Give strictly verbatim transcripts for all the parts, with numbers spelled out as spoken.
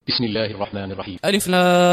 بسم الله الرحمن الرحيم. ألف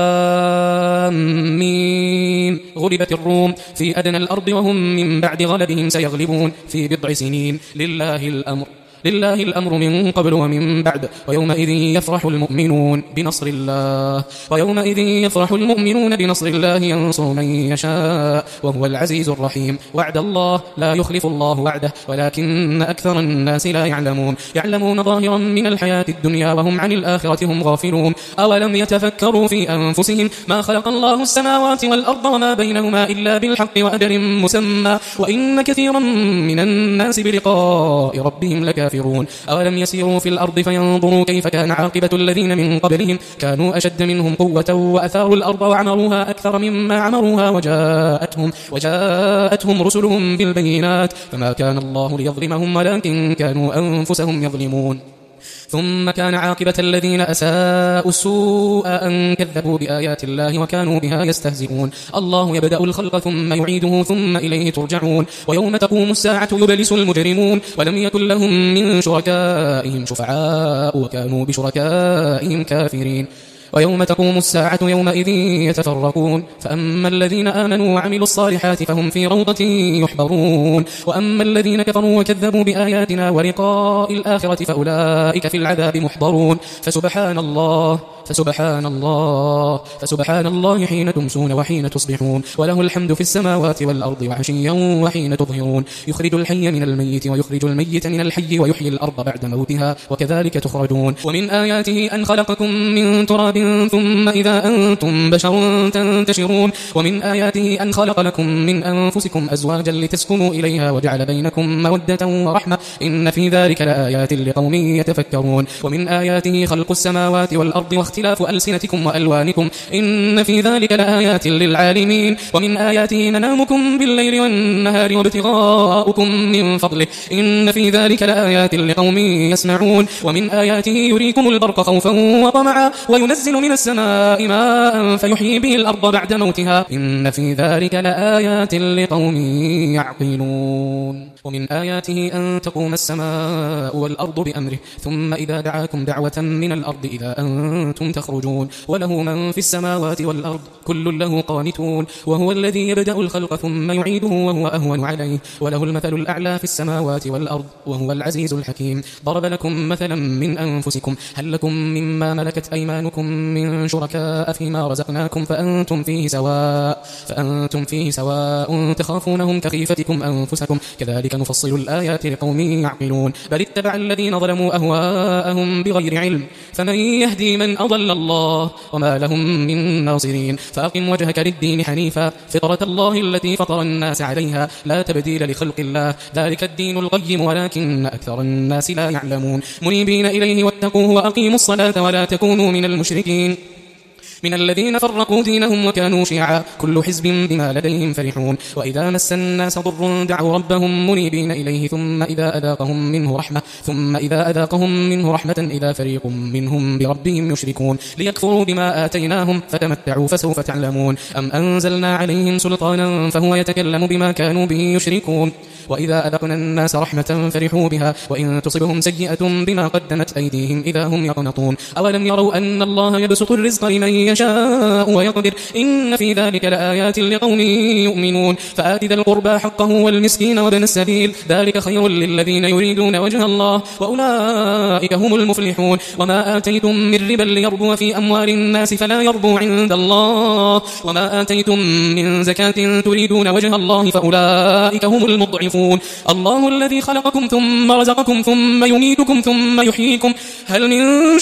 لام ميم. غلبت الروم في أدنى الأرض وهم من بعد غلبهم سيغلبون في بضع سنين. لله الأمر لله الأمر من قبل ومن بعد. ويومئذ يفرح المؤمنون بنصر الله ويومئذ يفرح المؤمنون بنصر الله ينصر من يشاء وهو العزيز الرحيم. وعد الله لا يخلف الله وعده ولكن أكثر الناس لا يعلمون يعلمون ظاهرا من الحياة الدنيا وهم عن الآخرة هم غافلون. أولم يتفكروا في أنفسهم ما خلق الله السماوات والأرض وما بينهما إلا بالحق وأجل مسمى وإن كثيرا من الناس بلقاء ربهم لكافرون. أولم يسيروا في الأرض فينظروا كيف كان عاقبة الذين من قبلهم كانوا أشد منهم قوة وأثاروا الأرض وعمروها أكثر مما عمروها وجاءتهم, وجاءتهم رسلهم بالبينات فما كان الله ليظلمهم ولكن كانوا أنفسهم يظلمون. ثم كان عاقبة الذين أساءوا السوء أن كذبوا بآيات الله وكانوا بها يستهزئون. الله يبدأ الخلق ثم يعيده ثم إليه ترجعون. ويوم تقوم الساعة يبلس المجرمون ولم يكن لهم من شركائهم شفعاء وكانوا بشركائهم كافرين. ويوم تقوم الساعة يومئذ يتفرقون فأما الذين آمنوا وعملوا الصالحات فهم في روضة يحبرون وأما الذين كفروا وكذبوا بآياتنا ولقاء الآخرة فأولئك في العذاب محضرون. فسبحان الله فسبحان الله فسبحان الله حين تمسون وحين تصبحون وله الحمد في السماوات والأرض وعشيا وحين تظهرون. يخرج الحي من الميت ويخرج الميت من الحي ويحيي الأرض بعد موتها وكذلك تخرجون. ومن آياته أن خلقكم من تراب ثم إذا أنتم بشر تنتشرون. ومن آياته أن خلق لكم من أنفسكم أزواجا لتسكنوا إليها وجعل بينكم مودة ورحمة إن في ذلك لآيات لقوم يتفكرون. ومن آياته خلق السماوات والأرض واختلاف ألسنتكم وألوانكم إن في ذلك لآيات للعالمين. ومن آياته منامكم بالليل والنهار وابتغاؤكم من فضله إن في ذلك لآيات لقوم يسمعون. ومن آياته يريكم البرق خوفا وطمعا وينزل من السماء ماء فيحيي به الأرض بعد موتها إن في ذلك لآيات لقوم يعقلون. ومن آياته أن تقوم السماء والأرض بأمره ثم إذا دعاكم دعوة من الأرض إذا أنتم تخرجون. وله من في السماوات والأرض كل له قانتون وهو الذي يبدأ الخلق ثم يعيده وهو أهون عليه وله المثل الأعلى في السماوات والأرض وهو العزيز الحكيم. ضرب لكم مثلا من أنفسكم هل لكم مما ملكت أيمانكم من شركاء فيما رزقناكم فأنتم فيه سواء فأنتم فيه سواء تخافونهم كخيفتكم أنفسكم كذلك نفصل الآيات لقوم يعقلون. بل اتبع الذين ظلموا أهواءهم بغير علم فمن يهدي من أضل الله وما لهم من ناصرين. فأقم وجهك للدين حنيفا فطرة الله التي فطر الناس عليها لا تبديل لخلق الله ذلك الدين القيم ولكن أكثر الناس لا يعلمون. منيبين إليه واتقوه وأقيموا الصلاة ولا تكونوا من المشركين من الذين فرقوا دينهم وكانوا شيعا كل حزب بما لديهم فرحون. وإذا مس الناس ضر دعوا ربهم منيبين إليه ثم إذا أذاقهم منه رحمة ثم إذا أذاقهم منه رحمة إذا فريق منهم بربهم يشركون ليكفروا بما آتيناهم فتمتعوا فسوف تعلمون. أم أنزلنا عليهم سلطانا فهو يتكلم بما كانوا به يشركون. وإذا أذقنا الناس رحمة فرحوا بها وإن تصبهم سيئة بما قدمت أيديهم إذا هم يقنطون. أولم يروا أن الله يبسط الرزق لمن يشاء ويقدر إن في ذلك لآيات لقوم يؤمنون. فآت ذا القربى حقه والمسكين وابن السبيل ذلك خير للذين يريدون وجه الله وأولئك هم المفلحون. وما آتيتم من ربا ليربو في أموال الناس فلا يربو عند الله وما آتيتم من زكاة تريدون وجه الله فأولئك هم المضعفون. الله الذي خلقكم ثم رزقكم ثم يميتكم ثم يحييكم هل من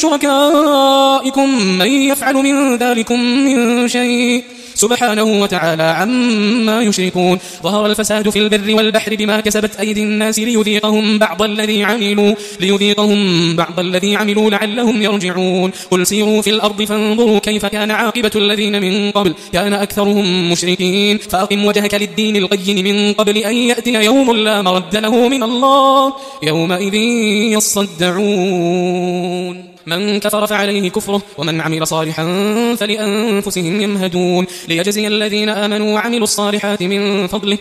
شركائكم من يفعل من ذلكم من شيء سبحانه وتعالى عما يشركون. ظهر الفساد في البر والبحر بما كسبت أيدي الناس ليذيقهم بعض الذي عملوا ليذيقهم بعض الذي عملوا لعلهم يرجعون. قل سيروا في الأرض فانظروا كيف كان عاقبة الذين من قبل كان أكثرهم مشركين. فأقم وجهك للدين القيم من قبل أن يأتي يوم لا مرد له من الله يومئذ يصدعون. من كفر فعليه كفره ومن عمل صالحا فلأنفسهم يمهدون ليجزي الذين آمنوا وعملوا الصالحات من فضله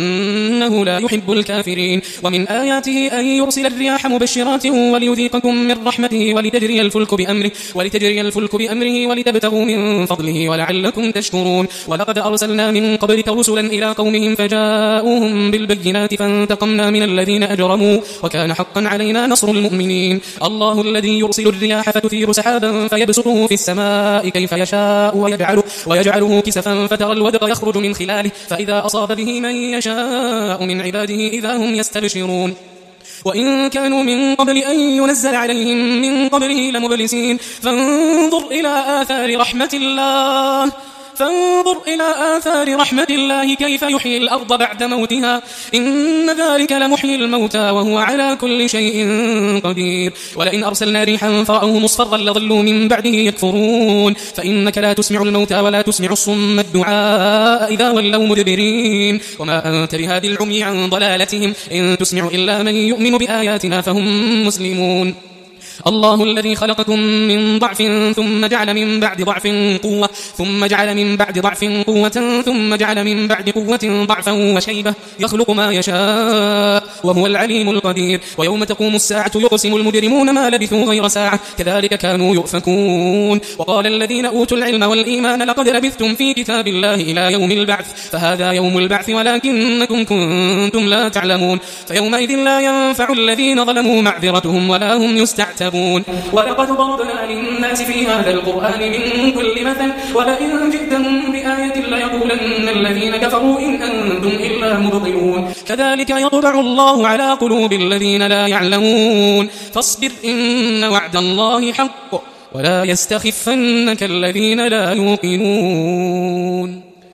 إنه لا يحب الكافرين. ومن آياته أن يرسل الرياح مبشرات وليذيقكم من رحمته ولتجري الفلك بأمره ولتجري الفلك بأمره ولتبتغوا من فضله ولعلكم تشكرون. ولقد أرسلنا من قبلك رسلا إلى قومهم فجاءوهم بالبينات فانتقمنا من الذين أجرموا وكان حقا علينا نصر المؤمنين. الله الذي يرسل الرياح فتثير سحابا فيبسطه في السماء كيف يشاء ويجعله, ويجعله كسفا فترى الودق يخرج من خلاله فإذا أصاب به من يشاء من عباده إذا هم يستبشرون. وإن كانوا من قبل أن ينزل عليهم من قبله لمبلسين. فانظر إلى آثار رحمة الله فانظر إلى آثار رحمة الله كيف يحيي الأرض بعد موتها إن ذلك لمحيي الموتى وهو على كل شيء قدير. ولئن أرسلنا ريحا فرأوه مصفرا لظلوا من بعده يكفرون. فإنك لا تسمع الموتى ولا تسمع الصم الدعاء إذا ولوا مدبرين. وما أنت بهادي العمي عن ضلالتهم إن تسمع إلا من يؤمن بآياتنا فهم مسلمون. الله الذي خلقكم من ضعف ثم جعل من بعد ضعف قوة ثم جعل من بعد ضعف قوة ثم جعل من بعد قوة ضعفا وشيبة يخلق ما يشاء وهو العليم القدير. ويوم تقوم الساعة يقسم المجرمون ما لبثوا غير ساعة كذلك كانوا يؤفكون. وقال الذين أوتوا العلم والإيمان لقد لبثتم في كتاب الله إلى يوم البعث فهذا يوم البعث ولكنكم كنتم لا تعلمون. فيومئذ لا ينفع الذين ظلموا معذرتهم ولا هم يستعتبون. ولقد ضربنا للناس في هذا القرآن من كل مثل ولئن جئتهم بآية ليقولن الذين كفروا إن أنتم إلا مبطلون. كذلك يطبع الله على قلوب الذين لا يعلمون. فاصبر إن وعد الله حق ولا يستخفنك الذين لا يوقنون.